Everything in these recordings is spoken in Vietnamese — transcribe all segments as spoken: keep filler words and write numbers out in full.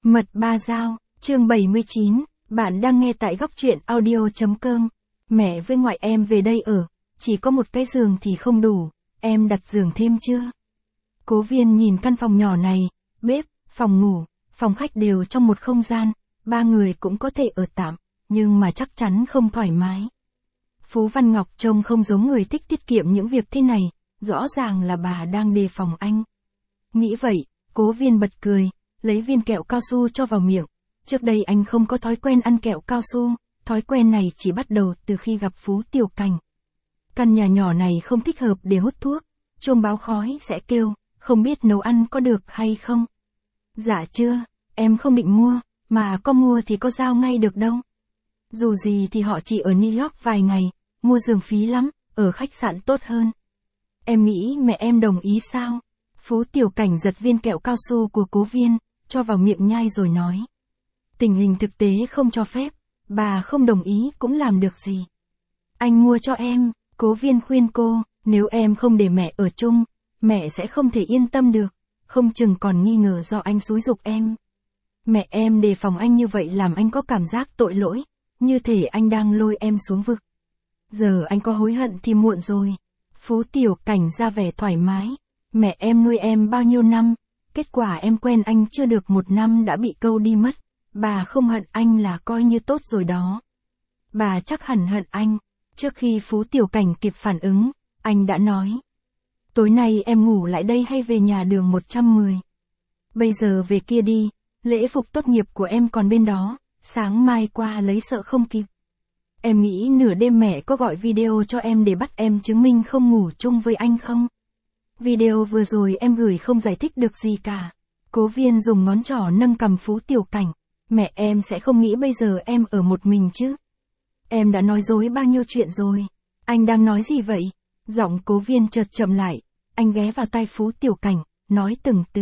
Mật ba dao, chương bảy mươi chín, bạn đang nghe tại góc truyện audio chấm com. Mẹ với ngoại em về đây ở, chỉ có một cái giường thì không đủ, em đặt giường thêm chưa? Cố Viên nhìn căn phòng nhỏ này, bếp, phòng ngủ, phòng khách đều trong một không gian, ba người cũng có thể ở tạm, nhưng mà chắc chắn không thoải mái. Phú Văn Ngọc trông không giống người thích tiết kiệm những việc thế này, rõ ràng là bà đang đề phòng anh. Nghĩ vậy, Cố Viên bật cười, lấy viên kẹo cao su cho vào miệng. Trước đây anh không có thói quen ăn kẹo cao su, thói quen này chỉ bắt đầu từ khi gặp Phú Tiểu Cảnh. Căn nhà nhỏ này không thích hợp để hút thuốc, chuông báo khói sẽ kêu, không biết nấu ăn có được hay không. Dạ chưa, em không định mua, mà có mua thì có giao ngay được đâu. Dù gì thì họ chỉ ở New York vài ngày, mua giường phí lắm, ở khách sạn tốt hơn. Em nghĩ mẹ em đồng ý sao? Phú Tiểu Cảnh giật viên kẹo cao su của Cố Viên, cho vào miệng nhai rồi nói. Tình hình thực tế không cho phép, bà không đồng ý cũng làm được gì. Anh mua cho em, Cố Viên khuyên cô, nếu em không để mẹ ở chung, mẹ sẽ không thể yên tâm được, không chừng còn nghi ngờ do anh xúi giục em. Mẹ em đề phòng anh như vậy làm anh có cảm giác tội lỗi, như thể anh đang lôi em xuống vực. Giờ anh có hối hận thì muộn rồi. Phú Tiểu Cảnh ra vẻ thoải mái. Mẹ em nuôi em bao nhiêu năm, kết quả em quen anh chưa được một năm đã bị câu đi mất. Bà không hận anh là coi như tốt rồi đó. Bà chắc hẳn hận anh. Trước khi Phú Tiểu Cảnh kịp phản ứng, anh đã nói. Tối nay em ngủ lại đây hay về nhà đường một trăm mười? Bây giờ về kia đi, lễ phục tốt nghiệp của em còn bên đó, sáng mai qua lấy sợ không kịp. Em nghĩ nửa đêm mẹ có gọi video cho em để bắt em chứng minh không ngủ chung với anh không? Video vừa rồi em gửi không giải thích được gì cả. Cố Viên dùng ngón trỏ nâng cằm Phú Tiểu Cảnh. Mẹ em sẽ không nghĩ bây giờ em ở một mình chứ. Em đã nói dối bao nhiêu chuyện rồi. Anh đang nói gì vậy? Giọng Cố Viên chợt chậm lại. Anh ghé vào tai Phú Tiểu Cảnh, nói từng từ.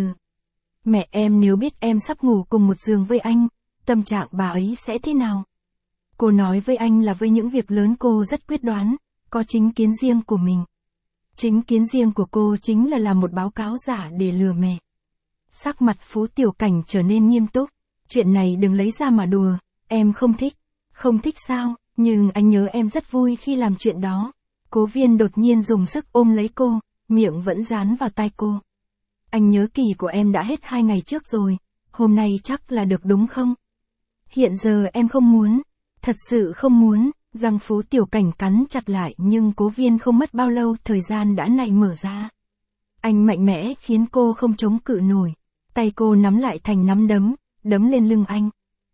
Mẹ em nếu biết em sắp ngủ cùng một giường với anh, tâm trạng bà ấy sẽ thế nào? Cô nói với anh là với những việc lớn cô rất quyết đoán, có chính kiến riêng của mình. Chính kiến riêng của cô chính là làm một báo cáo giả để lừa mẹ. Sắc mặt Phú Tiểu Cảnh trở nên nghiêm túc. Chuyện này đừng lấy ra mà đùa, em không thích. Không thích sao, nhưng anh nhớ em rất vui khi làm chuyện đó. Cố Viên đột nhiên dùng sức ôm lấy cô, miệng vẫn dán vào tai cô. Anh nhớ kỳ của em đã hết hai ngày trước rồi, hôm nay chắc là được đúng không? Hiện giờ em không muốn, thật sự không muốn. Răng Phú Tiểu Cảnh cắn chặt lại nhưng Cố Viên không mất bao lâu thời gian đã nảy mở ra. Anh mạnh mẽ khiến cô không chống cự nổi. Tay cô nắm lại thành nắm đấm, đấm lên lưng anh.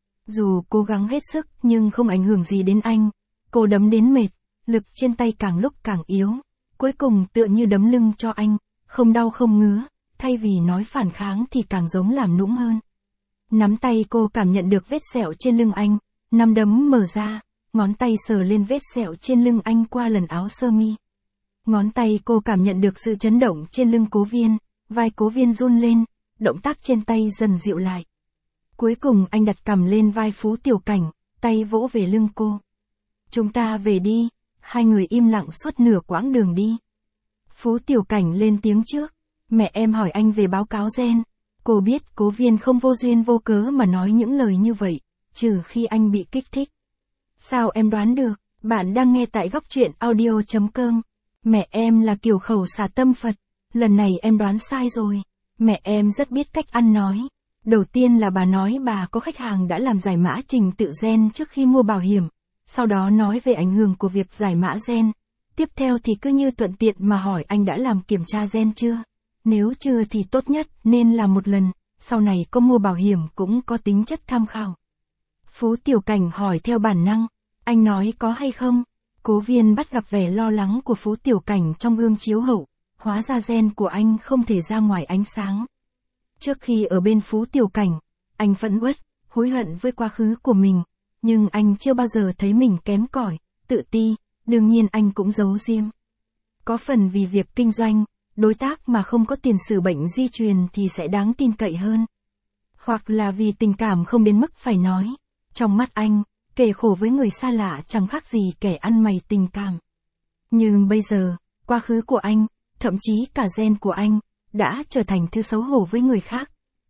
Dù cố gắng hết sức nhưng không ảnh hưởng gì đến anh. Cô đấm đến mệt, lực trên tay càng lúc càng yếu. Cuối cùng tựa như đấm lưng cho anh, không đau không ngứa, thay vì nói phản kháng thì càng giống làm nũng hơn. Nắm tay cô cảm nhận được vết sẹo trên lưng anh, nắm đấm mở ra. Ngón tay sờ lên vết sẹo trên lưng anh qua lần áo sơ mi. Ngón tay cô cảm nhận được sự chấn động trên lưng Cố Viên, vai Cố Viên run lên, động tác trên tay dần dịu lại. Cuối cùng anh đặt cằm lên vai Phú Tiểu Cảnh, tay vỗ về lưng cô. Chúng ta về đi, hai người im lặng suốt nửa quãng đường đi. Phú Tiểu Cảnh lên tiếng trước, mẹ em hỏi anh về báo cáo gen. Cô biết Cố Viên không vô duyên vô cớ mà nói những lời như vậy, trừ khi anh bị kích thích. Sao em đoán được, bạn đang nghe tại góc truyện audio chấm com. Mẹ em là kiểu khẩu xả tâm Phật, lần này em đoán sai rồi. Mẹ em rất biết cách ăn nói. Đầu tiên là bà nói bà có khách hàng đã làm giải mã trình tự gen trước khi mua bảo hiểm, sau đó nói về ảnh hưởng của việc giải mã gen. Tiếp theo thì cứ như thuận tiện mà hỏi anh đã làm kiểm tra gen chưa. Nếu chưa thì tốt nhất nên làm một lần, sau này có mua bảo hiểm cũng có tính chất tham khảo. Phú Tiểu Cảnh hỏi theo bản năng, anh nói có hay không? Cố Viên bắt gặp vẻ lo lắng của Phú Tiểu Cảnh trong gương chiếu hậu, hóa ra gen của anh không thể ra ngoài ánh sáng. Trước khi ở bên Phú Tiểu Cảnh, anh phẫn uất, hối hận với quá khứ của mình, nhưng anh chưa bao giờ thấy mình kém cỏi, tự ti, đương nhiên anh cũng giấu giếm. Có phần vì việc kinh doanh, đối tác mà không có tiền sử bệnh di truyền thì sẽ đáng tin cậy hơn. Hoặc là vì tình cảm không đến mức phải nói. Trong mắt anh, kể khổ với người xa lạ chẳng khác gì kẻ ăn mày tình cảm. Nhưng bây giờ, quá khứ của anh, thậm chí cả gen của anh, đã trở thành thứ xấu hổ với người khác.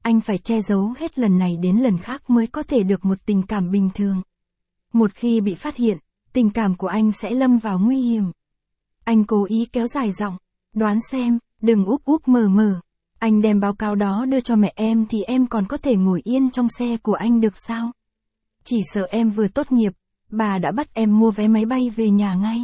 anh phải che giấu hết lần này đến lần khác mới có thể được một tình cảm bình thường. Một khi bị phát hiện, tình cảm của anh sẽ lâm vào nguy hiểm. Anh cố ý kéo dài giọng, đoán xem, đừng úp úp mờ mờ. Anh đem báo cáo đó đưa cho mẹ em thì em còn có thể ngồi yên trong xe của anh được sao? Chỉ sợ em vừa tốt nghiệp, bà đã bắt em mua vé máy bay về nhà ngay.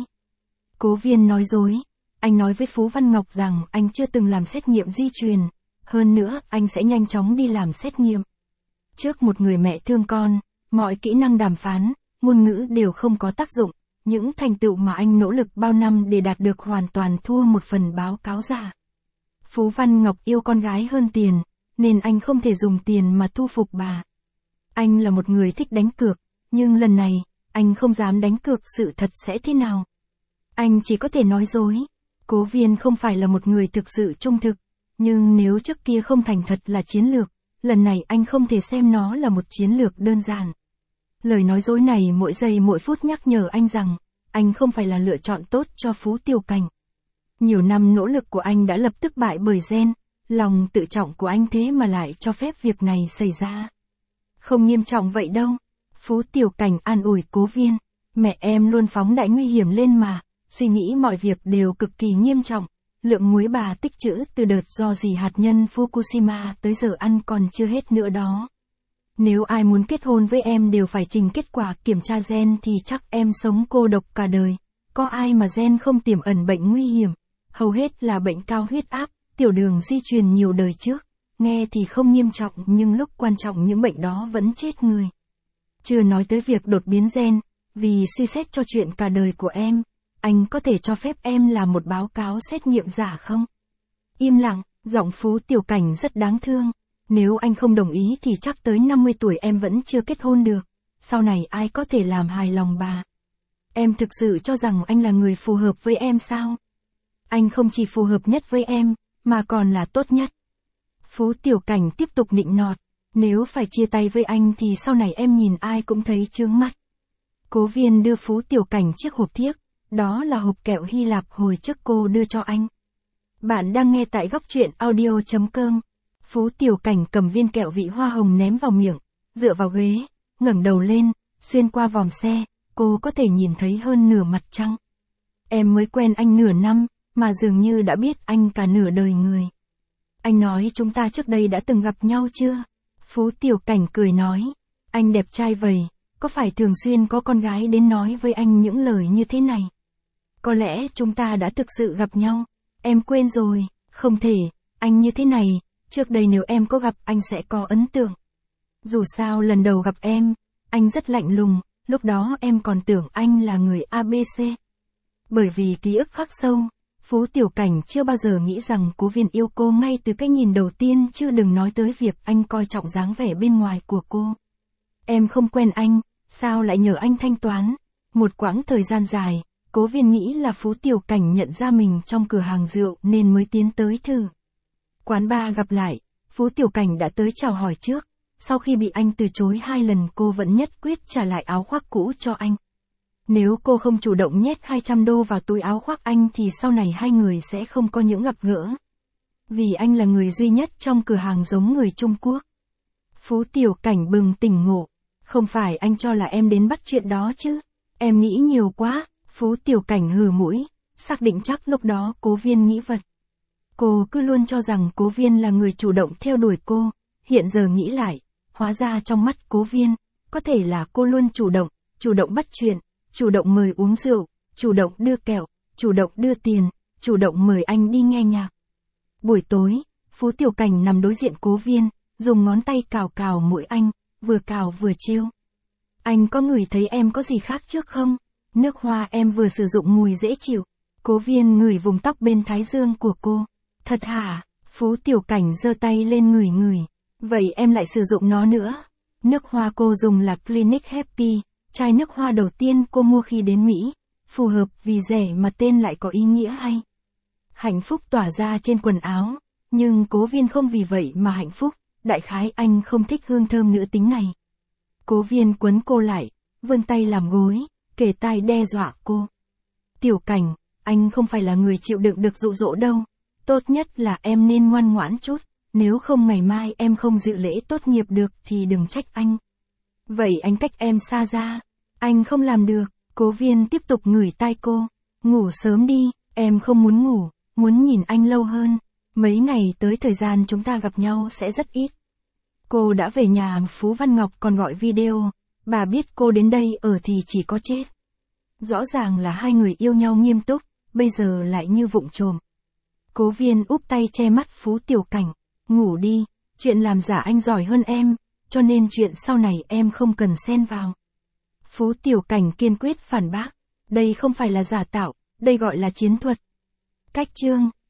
Cố Viên nói dối. Anh nói với Phú Văn Ngọc rằng anh chưa từng làm xét nghiệm di truyền. Hơn nữa, anh sẽ nhanh chóng đi làm xét nghiệm. Trước một người mẹ thương con, mọi kỹ năng đàm phán, ngôn ngữ đều không có tác dụng. Những thành tựu mà anh nỗ lực bao năm để đạt được hoàn toàn thua một phần báo cáo giả. Phú Văn Ngọc yêu con gái hơn tiền, nên anh không thể dùng tiền mà thu phục bà. Anh là một người thích đánh cược, nhưng lần này, anh không dám đánh cược sự thật sẽ thế nào. Anh chỉ có thể nói dối. Cố Viên không phải là một người thực sự trung thực, nhưng nếu trước kia không thành thật là chiến lược, lần này anh không thể xem nó là một chiến lược đơn giản. Lời nói dối này mỗi giây mỗi phút nhắc nhở anh rằng, anh không phải là lựa chọn tốt cho Phú Tiểu Cảnh. Nhiều năm nỗ lực của anh đã lập tức bại bởi gen, lòng tự trọng của anh thế mà lại cho phép việc này xảy ra. Không nghiêm trọng vậy đâu. Phú Tiểu Cảnh an ủi Cố Viên, mẹ em luôn phóng đại nguy hiểm lên mà, suy nghĩ mọi việc đều cực kỳ nghiêm trọng. Lượng muối bà tích trữ từ đợt do dỉ hạt nhân Fukushima tới giờ ăn còn chưa hết nữa đó. Nếu ai muốn kết hôn với em đều phải trình kết quả kiểm tra gen thì chắc em sống cô độc cả đời. Có ai mà gen không tiềm ẩn bệnh nguy hiểm, hầu hết là bệnh cao huyết áp, tiểu đường di truyền nhiều đời trước. Nghe thì không nghiêm trọng nhưng lúc quan trọng những bệnh đó vẫn chết người. Chưa nói tới việc đột biến gen, vì suy xét cho chuyện cả đời của em, anh có thể cho phép em làm một báo cáo xét nghiệm giả không? Im lặng, giọng Phú Tiểu Cảnh rất đáng thương. Nếu anh không đồng ý thì chắc tới năm mươi tuổi em vẫn chưa kết hôn được. Sau này ai có thể làm hài lòng bà? Em thực sự cho rằng anh là người phù hợp với em sao? Anh không chỉ phù hợp nhất với em, mà còn là tốt nhất. Phú Tiểu Cảnh tiếp tục nịnh nọt. Nếu phải chia tay với anh thì sau này em nhìn ai cũng thấy chướng mắt. Cố Viên đưa Phú Tiểu Cảnh chiếc hộp thiếc. Đó là hộp kẹo Hy Lạp hồi trước cô đưa cho anh. Bạn đang nghe tại góc truyện audio chấm com. Phú Tiểu Cảnh cầm viên kẹo vị hoa hồng ném vào miệng, dựa vào ghế, ngẩng đầu lên, xuyên qua vòm xe, cô có thể nhìn thấy hơn nửa mặt trăng. Em mới quen anh nửa năm, mà dường như đã biết anh cả nửa đời người. Anh nói chúng ta trước đây đã từng gặp nhau chưa? Phú Tiểu Cảnh cười nói, anh đẹp trai vậy, có phải thường xuyên có con gái đến nói với anh những lời như thế này? Có lẽ chúng ta đã thực sự gặp nhau. Em quên rồi, không thể, anh như thế này, trước đây nếu em có gặp anh sẽ có ấn tượng. Dù sao lần đầu gặp em, anh rất lạnh lùng, lúc đó em còn tưởng anh là người a bê xê. Bởi vì ký ức khắc sâu, Phú Tiểu Cảnh chưa bao giờ nghĩ rằng Cố Viên yêu cô ngay từ cái nhìn đầu tiên, chứ đừng nói tới việc anh coi trọng dáng vẻ bên ngoài của cô. Em không quen anh, sao lại nhờ anh thanh toán? Một quãng thời gian dài, Cố Viên nghĩ là Phú Tiểu Cảnh nhận ra mình trong cửa hàng rượu nên mới tiến tới thử. Quán bar gặp lại, Phú Tiểu Cảnh đã tới chào hỏi trước. Sau khi bị anh từ chối hai lần cô vẫn nhất quyết trả lại áo khoác cũ cho anh. Nếu cô không chủ động nhét hai trăm đô vào túi áo khoác anh thì sau này hai người sẽ không có những gặp gỡ. Vì anh là người duy nhất trong cửa hàng giống người Trung Quốc. Phú Tiểu Cảnh bừng tỉnh ngộ. Không phải anh cho là em đến bắt chuyện đó chứ? Em nghĩ nhiều quá. Phú Tiểu Cảnh hừ mũi, xác định chắc lúc đó Cố Viên nghĩ vật. Cô cứ luôn cho rằng Cố Viên là người chủ động theo đuổi cô, hiện giờ nghĩ lại, hóa ra trong mắt Cố Viên, có thể là cô luôn chủ động, chủ động bắt chuyện, chủ động mời uống rượu, chủ động đưa kẹo, chủ động đưa tiền, chủ động mời anh đi nghe nhạc. Buổi tối, Phú Tiểu Cảnh nằm đối diện Cố Viên, dùng ngón tay cào cào mũi anh, vừa cào vừa trêu. Anh có ngửi thấy em có gì khác trước không? Nước hoa em vừa sử dụng mùi dễ chịu. Cố Viên ngửi vùng tóc bên thái dương của cô. Thật hả? Phú Tiểu Cảnh giơ tay lên ngửi ngửi. Vậy em lại sử dụng nó nữa. Nước hoa cô dùng là Clinic Happy, chai nước hoa đầu tiên cô mua khi đến Mỹ. Phù hợp vì rẻ mà tên lại có ý nghĩa hay. Hạnh phúc tỏa ra trên quần áo. Nhưng Cố Viên không vì vậy mà hạnh phúc. Đại khái anh không thích hương thơm nữ tính này. Cố Viên quấn cô lại, vươn tay làm gối, kề tai đe dọa cô. Tiểu Cảnh, anh không phải là người chịu đựng được dụ dỗ đâu. Tốt nhất là em nên ngoan ngoãn chút. Nếu không ngày mai em không dự lễ tốt nghiệp được thì đừng trách anh. Vậy anh cách em xa ra. Anh không làm được. Cố Viên tiếp tục ngửi tai cô. Ngủ sớm đi, em không muốn ngủ, muốn nhìn anh lâu hơn. Mấy ngày tới thời gian chúng ta gặp nhau sẽ rất ít. Cô đã về nhà, Phú Văn Ngọc còn gọi video. Bà biết cô đến đây ở thì chỉ có chết. Rõ ràng là hai người yêu nhau nghiêm túc, bây giờ lại như vụng trộm. Cố Viên úp tay che mắt Phú Tiểu Cảnh. Ngủ đi, chuyện làm giả anh giỏi hơn em, cho nên chuyện sau này em không cần xen vào. Phú Tiểu Cảnh kiên quyết phản bác. Đây không phải là giả tạo, đây gọi là chiến thuật. Cách chương